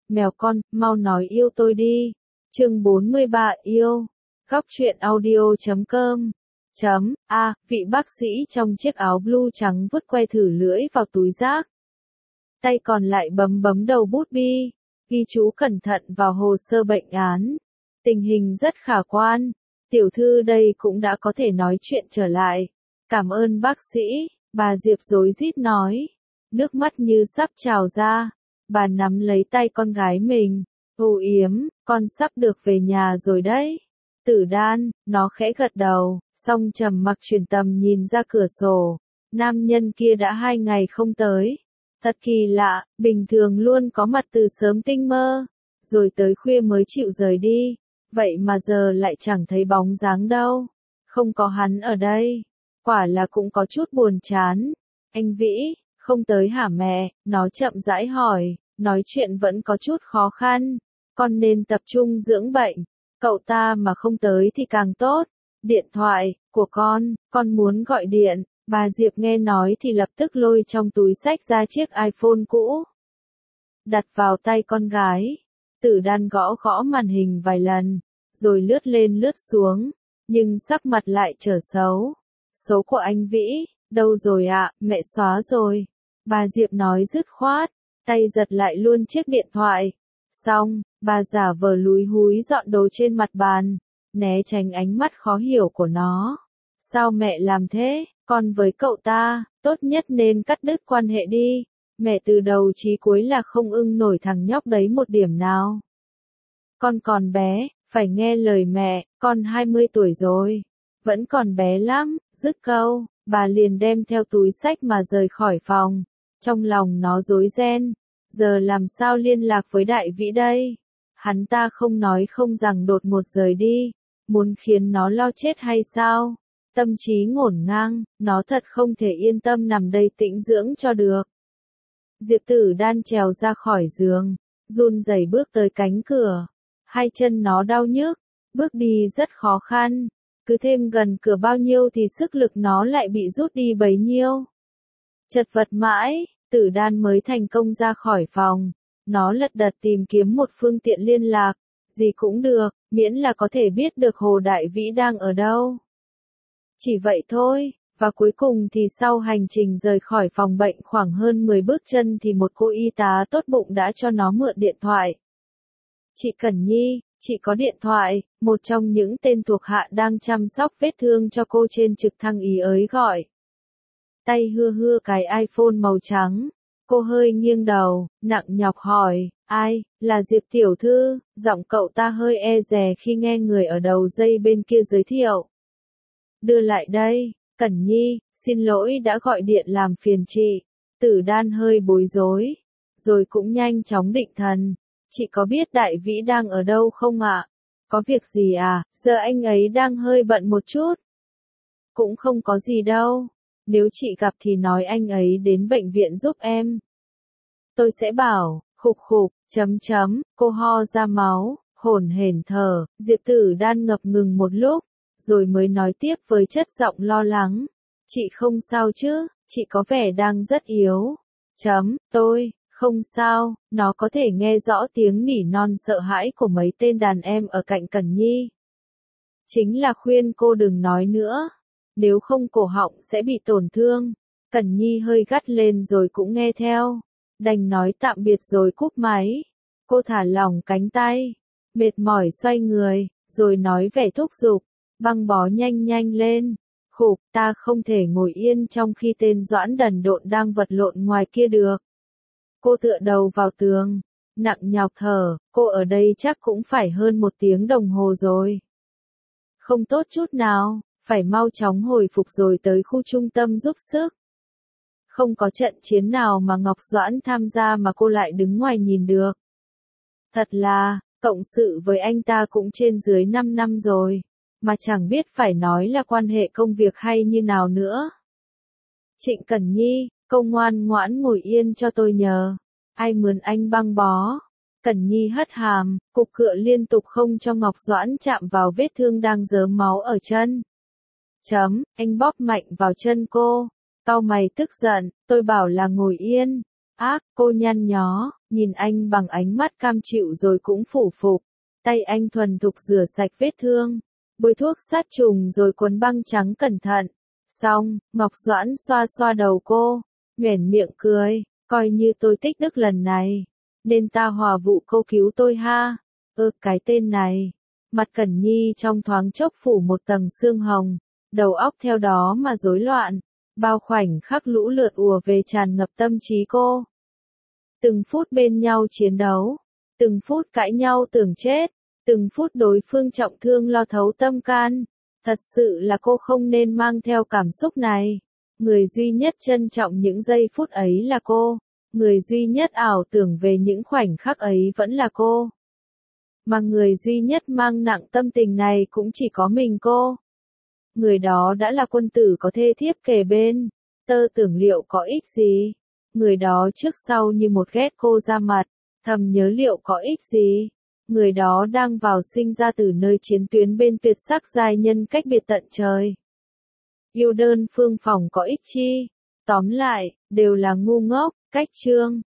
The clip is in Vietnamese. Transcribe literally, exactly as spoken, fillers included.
Mèo con, mau nói yêu tôi đi. Chương bốn mươi ba yêu. Góc truyện audio chấm com. Chấm, a, vị bác sĩ trong chiếc áo blue trắng vứt que thử lưỡi vào túi rác. Tay còn lại bấm bấm đầu bút bi, ghi chú cẩn thận vào hồ sơ bệnh án. Tình hình rất khả quan. Tiểu thư đây cũng đã có thể nói chuyện trở lại. Cảm ơn bác sĩ, bà Diệp rối rít nói. Nước mắt như sắp trào ra. Bà nắm lấy tay con gái mình. Âu yếm, con sắp được về nhà rồi đấy. Tử Đan, nó khẽ gật đầu, xong trầm mặc chuyển tầm nhìn ra cửa sổ. Nam nhân kia đã hai ngày không tới. Thật kỳ lạ, bình thường luôn có mặt từ sớm tinh mơ, rồi tới khuya mới chịu rời đi. Vậy mà giờ lại chẳng thấy bóng dáng đâu. Không có hắn ở đây. Quả là cũng có chút buồn chán. Anh Vĩ, không tới hả mẹ? Nó chậm rãi hỏi, nói chuyện vẫn có chút khó khăn. Con nên tập trung dưỡng bệnh. Cậu ta mà không tới thì càng tốt. Điện thoại của con, con muốn gọi điện. Bà Diệp nghe nói thì lập tức lôi trong túi xách ra chiếc iPhone cũ. Đặt vào tay con gái. Tử Đan gõ gõ màn hình vài lần, rồi lướt lên lướt xuống, nhưng sắc mặt lại trở xấu. Số của anh Vĩ, đâu rồi ạ, mẹ xóa rồi. Bà Diệp nói dứt khoát, tay giật lại luôn chiếc điện thoại. Xong, bà giả vờ lúi húi dọn đồ trên mặt bàn, né tránh ánh mắt khó hiểu của nó. Sao mẹ làm thế, con với cậu ta, tốt nhất nên cắt đứt quan hệ đi. Mẹ từ đầu chí cuối là không ưng nổi thằng nhóc đấy một điểm nào. Con còn bé, phải nghe lời mẹ, con hai mươi tuổi rồi. Vẫn còn bé lắm, dứt câu, bà liền đem theo túi xách mà rời khỏi phòng. Trong lòng nó rối ren, giờ làm sao liên lạc với Đại Vĩ đây? Hắn ta không nói không rằng đột ngột rời đi, muốn khiến nó lo chết hay sao? Tâm trí ngổn ngang, nó thật không thể yên tâm nằm đây tĩnh dưỡng cho được. Diệp Tử Đan trèo ra khỏi giường, run rẩy bước tới cánh cửa. Hai chân nó đau nhức, bước đi rất khó khăn. Cứ thêm gần cửa bao nhiêu thì sức lực nó lại bị rút đi bấy nhiêu. Chật vật mãi, Tử Đan mới thành công ra khỏi phòng. Nó lật đật tìm kiếm một phương tiện liên lạc, gì cũng được, miễn là có thể biết được Hồ Đại Vĩ đang ở đâu. Chỉ vậy thôi, và cuối cùng thì sau hành trình rời khỏi phòng bệnh khoảng hơn mười bước chân thì một cô y tá tốt bụng đã cho nó mượn điện thoại. Chị Cẩn Nhi, chị có điện thoại, một trong những tên thuộc hạ đang chăm sóc vết thương cho cô trên trực thăng ý ới gọi. Tay hưa hưa cái iPhone màu trắng, cô hơi nghiêng đầu, nặng nhọc hỏi, ai, là Diệp tiểu thư, giọng cậu ta hơi e dè khi nghe người ở đầu dây bên kia giới thiệu. Đưa lại đây, Cẩn Nhi, xin lỗi đã gọi điện làm phiền chị. Tử Đan hơi bối rối, rồi cũng nhanh chóng định thần. Chị có biết Đại Vĩ đang ở đâu không ạ? Có việc gì à? Giờ anh ấy đang hơi bận một chút. Cũng không có gì đâu. Nếu chị gặp thì nói anh ấy đến bệnh viện giúp em. Tôi sẽ bảo, khục khục, chấm chấm, cô ho ra máu, hổn hển thở. Diệp Tử Đan ngập ngừng một lúc, rồi mới nói tiếp với chất giọng lo lắng. Chị không sao chứ, chị có vẻ đang rất yếu. Chấm, tôi, không sao, nó có thể nghe rõ tiếng nỉ non sợ hãi của mấy tên đàn em ở cạnh Cẩn Nhi. Chính là khuyên cô đừng nói nữa, nếu không cổ họng sẽ bị tổn thương. Cẩn Nhi hơi gắt lên rồi cũng nghe theo, đành nói tạm biệt rồi cúp máy. Cô thả lỏng cánh tay, mệt mỏi xoay người, rồi nói vẻ thúc giục, băng bó nhanh nhanh lên. Khục, ta không thể ngồi yên trong khi tên Doãn đần độn đang vật lộn ngoài kia được. Cô tựa đầu vào tường, nặng nhọc thở, cô ở đây chắc cũng phải hơn một tiếng đồng hồ rồi. Không tốt chút nào, phải mau chóng hồi phục rồi tới khu trung tâm giúp sức. Không có trận chiến nào mà Ngọc Doãn tham gia mà cô lại đứng ngoài nhìn được. Thật là, cộng sự với anh ta cũng trên dưới năm năm rồi, mà chẳng biết phải nói là quan hệ công việc hay như nào nữa. Trịnh Cẩn Nhi, câu ngoan ngoãn ngồi yên cho tôi nhờ. Ai mướn anh băng bó? Cẩn Nhi hất hàm, cục cựa liên tục không cho Ngọc Doãn chạm vào vết thương đang rớm máu ở chân. Chấm, anh bóp mạnh vào chân cô. Cau mày tức giận, tôi bảo là ngồi yên. Ác, cô nhăn nhó, nhìn anh bằng ánh mắt cam chịu rồi cũng phủ phục. Tay anh thuần thục rửa sạch vết thương, bôi thuốc sát trùng rồi cuốn băng trắng cẩn thận. Xong, Ngọc Doãn xoa xoa đầu cô, nhoẻn miệng cười, coi như tôi tích đức lần này, nên ta hòa vụ cô cứu tôi ha. Ơ cái tên này. Mặt Cẩn Nhi trong thoáng chốc phủ một tầng sương hồng, đầu óc theo đó mà rối loạn, bao khoảnh khắc lũ lượt ùa về tràn ngập tâm trí cô. Từng phút bên nhau chiến đấu, từng phút cãi nhau tưởng chết, từng phút đối phương trọng thương lo thấu tâm can. Thật sự là cô không nên mang theo cảm xúc này. Người duy nhất trân trọng những giây phút ấy là cô. Người duy nhất ảo tưởng về những khoảnh khắc ấy vẫn là cô. Mà người duy nhất mang nặng tâm tình này cũng chỉ có mình cô. Người đó đã là quân tử có thê thiếp kề bên. Tơ tưởng liệu có ích gì. Người đó trước sau như một ghét cô ra mặt. Thầm nhớ liệu có ích gì. Người đó đang vào sinh ra từ nơi chiến tuyến bên tuyệt sắc giai nhân cách biệt tận trời. Yêu đơn phương phòng có ích chi. Tóm lại, đều là ngu ngốc. Cách chương